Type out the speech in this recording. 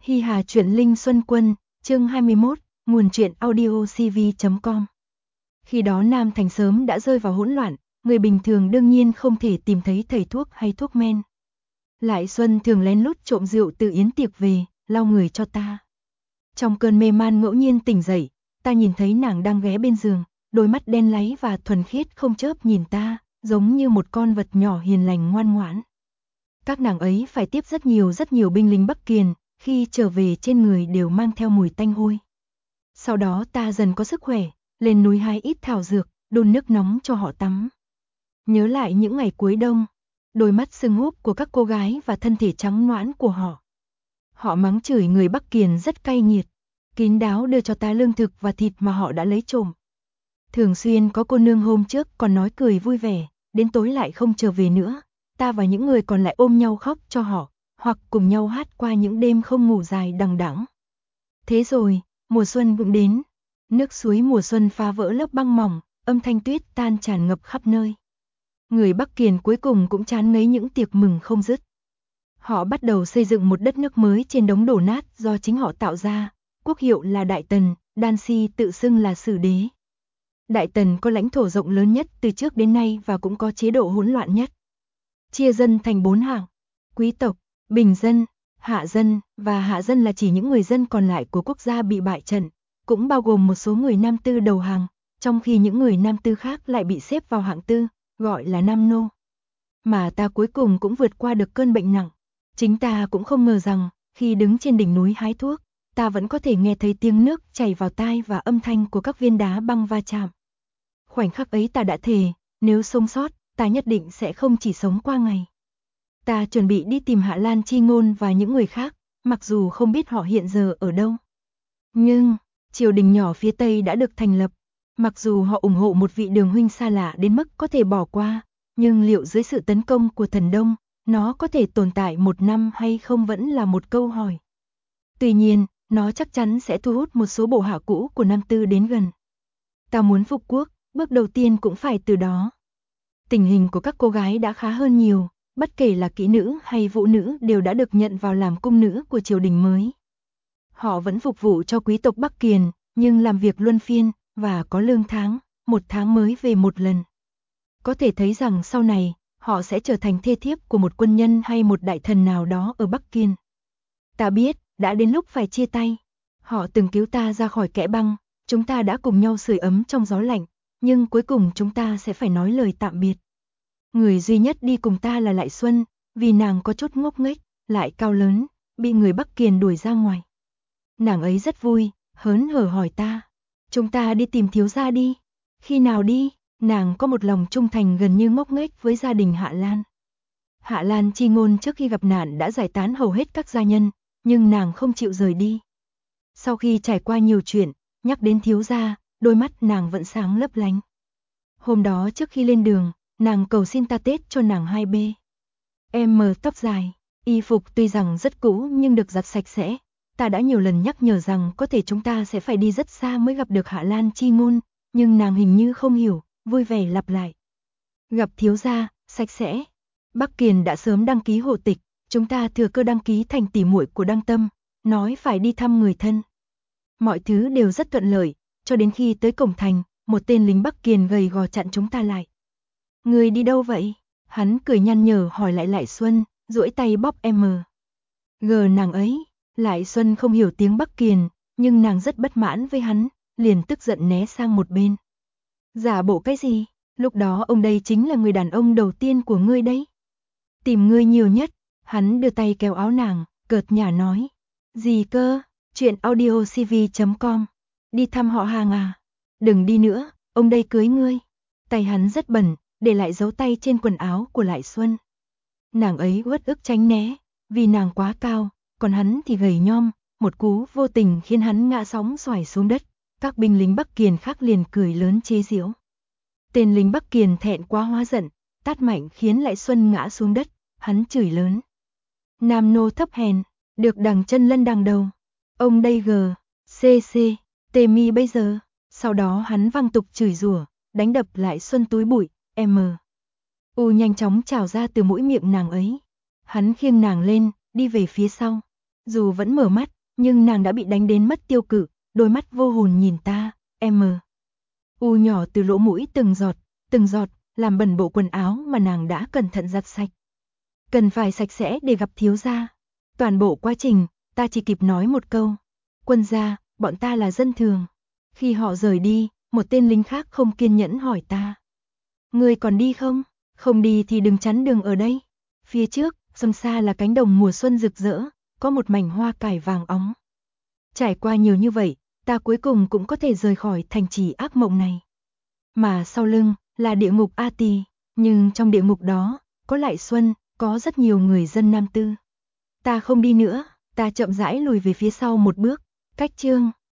Hi Hà truyện Linh Xuân Quân, chương 21, nguồn truyện audiocv.com. Khi đó Nam Thành sớm đã rơi vào hỗn loạn, người bình thường đương nhiên không thể tìm thấy thầy thuốc hay thuốc men. Lại Xuân thường lén lút trộm rượu từ yến tiệc về, lau người cho ta. Trong cơn mê man ngẫu nhiên tỉnh dậy, ta nhìn thấy nàng đang ghé bên giường, đôi mắt đen láy và thuần khiết không chớp nhìn ta, giống như một con vật nhỏ hiền lành ngoan ngoãn. Các nàng ấy phải tiếp rất nhiều binh lính Bắc Kiền, khi trở về trên người đều mang theo mùi tanh hôi. Sau đó ta dần có sức khỏe, lên núi hái ít thảo dược, đun nước nóng cho họ tắm. Nhớ lại những ngày cuối đông, đôi mắt sưng húp của các cô gái và thân thể trắng nõn của họ. Họ mắng chửi người Bắc Kiền rất cay nghiệt, kín đáo đưa cho ta lương thực và thịt mà họ đã lấy trộm. Thường xuyên có cô nương hôm trước còn nói cười vui vẻ, đến tối lại không trở về nữa. Ta và những người còn lại ôm nhau khóc cho họ, hoặc cùng nhau hát qua những đêm không ngủ dài đằng đẵng. Thế rồi, mùa xuân cũng đến. Nước suối mùa xuân phá vỡ lớp băng mỏng, âm thanh tuyết tan tràn ngập khắp nơi. Người Bắc Kiền cuối cùng cũng chán ngấy những tiệc mừng không dứt. Họ bắt đầu xây dựng một đất nước mới trên đống đổ nát do chính họ tạo ra, quốc hiệu là Đại Tần, Đan Si tự xưng là Sử Đế. Đại Tần có lãnh thổ rộng lớn nhất từ trước đến nay và cũng có chế độ hỗn loạn nhất. Chia dân thành 4 hạng: quý tộc, bình dân, hạ dân, và hạ dân là chỉ những người dân còn lại của quốc gia bị bại trận, cũng bao gồm một số người nam tư đầu hàng, trong khi những người nam tư khác lại bị xếp vào hạng tư, gọi là nam nô. Mà ta cuối cùng cũng vượt qua được cơn bệnh nặng. Chính ta cũng không ngờ rằng, khi đứng trên đỉnh núi hái thuốc, ta vẫn có thể nghe thấy tiếng nước chảy vào tai và âm thanh của các viên đá băng va chạm. Khoảnh khắc ấy ta đã thề, nếu sống sót, ta nhất định sẽ không chỉ sống qua ngày. Ta chuẩn bị đi tìm Hạ Lan Chi Ngôn và những người khác, mặc dù không biết họ hiện giờ ở đâu. Nhưng, triều đình nhỏ phía Tây đã được thành lập. Mặc dù họ ủng hộ một vị đường huynh xa lạ đến mức có thể bỏ qua, nhưng liệu dưới sự tấn công của thần Đông, nó có thể tồn tại 1 năm hay không vẫn là một câu hỏi. Tuy nhiên, nó chắc chắn sẽ thu hút một số bộ hạ cũ của Nam Tư đến gần. Ta muốn phục quốc, bước đầu tiên cũng phải từ đó. Tình hình của các cô gái đã khá hơn nhiều, bất kể là kỹ nữ hay vũ nữ đều đã được nhận vào làm cung nữ của triều đình mới. Họ vẫn phục vụ cho quý tộc Bắc Kiền, nhưng làm việc luân phiên, và có lương tháng, 1 tháng mới về một lần. Có thể thấy rằng sau này, họ sẽ trở thành thê thiếp của một quân nhân hay một đại thần nào đó ở Bắc Kiên. Ta biết, đã đến lúc phải chia tay. Họ từng cứu ta ra khỏi kẽ băng, chúng ta đã cùng nhau sưởi ấm trong gió lạnh, nhưng cuối cùng chúng ta sẽ phải nói lời tạm biệt. Người duy nhất đi cùng ta là Lại Xuân, vì nàng có chút ngốc nghếch, lại cao lớn, bị người Bắc Kiền đuổi ra ngoài. Nàng ấy rất vui, hớn hở hỏi ta, chúng ta đi tìm thiếu gia đi. Khi nào đi? Nàng có một lòng trung thành gần như ngốc nghếch với gia đình Hạ Lan. Hạ Lan Chi Ngôn trước khi gặp nạn đã giải tán hầu hết các gia nhân, nhưng nàng không chịu rời đi. Sau khi trải qua nhiều chuyện, nhắc đến thiếu gia, đôi mắt nàng vẫn sáng lấp lánh. Hôm đó trước khi lên đường, nàng cầu xin ta tết cho nàng 2B. Em mờ tóc dài, y phục tuy rằng rất cũ nhưng được giặt sạch sẽ. Ta đã nhiều lần nhắc nhở rằng có thể chúng ta sẽ phải đi rất xa mới gặp được Hạ Lan Chi Ngôn, nhưng nàng hình như không hiểu, vui vẻ lặp lại. Gặp thiếu gia, sạch sẽ. Bắc Kiền đã sớm đăng ký hộ tịch, chúng ta thừa cơ đăng ký thành tỷ muội của Đăng Tâm, nói phải đi thăm người thân. Mọi thứ đều rất thuận lợi, cho đến khi tới cổng thành, một tên lính Bắc Kiền gầy gò chặn chúng ta lại. Người đi đâu vậy? Hắn cười nhăn nhở hỏi lại Lại Xuân, duỗi tay bóp gờ nàng ấy. Lại Xuân không hiểu tiếng Bắc Kiền, nhưng nàng rất bất mãn với hắn, liền tức giận né sang một bên. Giả bộ cái gì? Lúc đó ông đây chính là người đàn ông đầu tiên của ngươi đấy. Tìm ngươi nhiều nhất. Hắn đưa tay kéo áo nàng, cợt nhả nói. Gì cơ? Chuyện audiocv.com. Đi thăm họ hàng à? Đừng đi nữa, ông đây cưới ngươi. Tay hắn rất bẩn, để lại dấu tay trên quần áo của Lại Xuân. Nàng ấy uất ức tránh né, vì nàng quá cao, còn hắn thì gầy nhom, một cú vô tình khiến hắn ngã sóng xoài xuống đất. Các binh lính Bắc Kiền khác liền cười lớn chế giễu. Tên lính Bắc Kiền thẹn quá hóa giận, tát mạnh khiến Lại Xuân ngã xuống đất, hắn chửi lớn. Nam nô thấp hèn, được đằng chân lân đằng đầu. Ông đây cc, tê mi bây giờ. Sau đó hắn văng tục chửi rủa, đánh đập Lại Xuân túi bụi, nhanh chóng trào ra từ mũi miệng nàng ấy. Hắn khiêng nàng lên, đi về phía sau. Dù vẫn mở mắt, Nhưng nàng đã bị đánh đến mất tiêu cự, đôi mắt vô hồn nhìn ta, u nhỏ từ lỗ mũi từng giọt, làm bẩn bộ quần áo mà nàng đã cẩn thận giặt sạch. Cần phải sạch sẽ để gặp thiếu gia. Toàn bộ quá trình, ta chỉ kịp nói một câu. Quân gia, bọn ta là dân thường. Khi họ rời đi, một tên lính khác không kiên nhẫn hỏi ta. Ngươi còn đi không? Không đi thì đừng chắn đường ở đây. Phía trước, sông xa là cánh đồng mùa xuân rực rỡ, có một mảnh hoa cải vàng óng. Trải qua nhiều như vậy, ta cuối cùng cũng có thể rời khỏi thành trì ác mộng này. Mà sau lưng, là địa ngục A Tỳ, nhưng trong địa ngục đó, có lại xuân, có rất nhiều người dân nam tư. Ta không đi nữa, ta chậm rãi lùi về phía sau một bước, cách chương.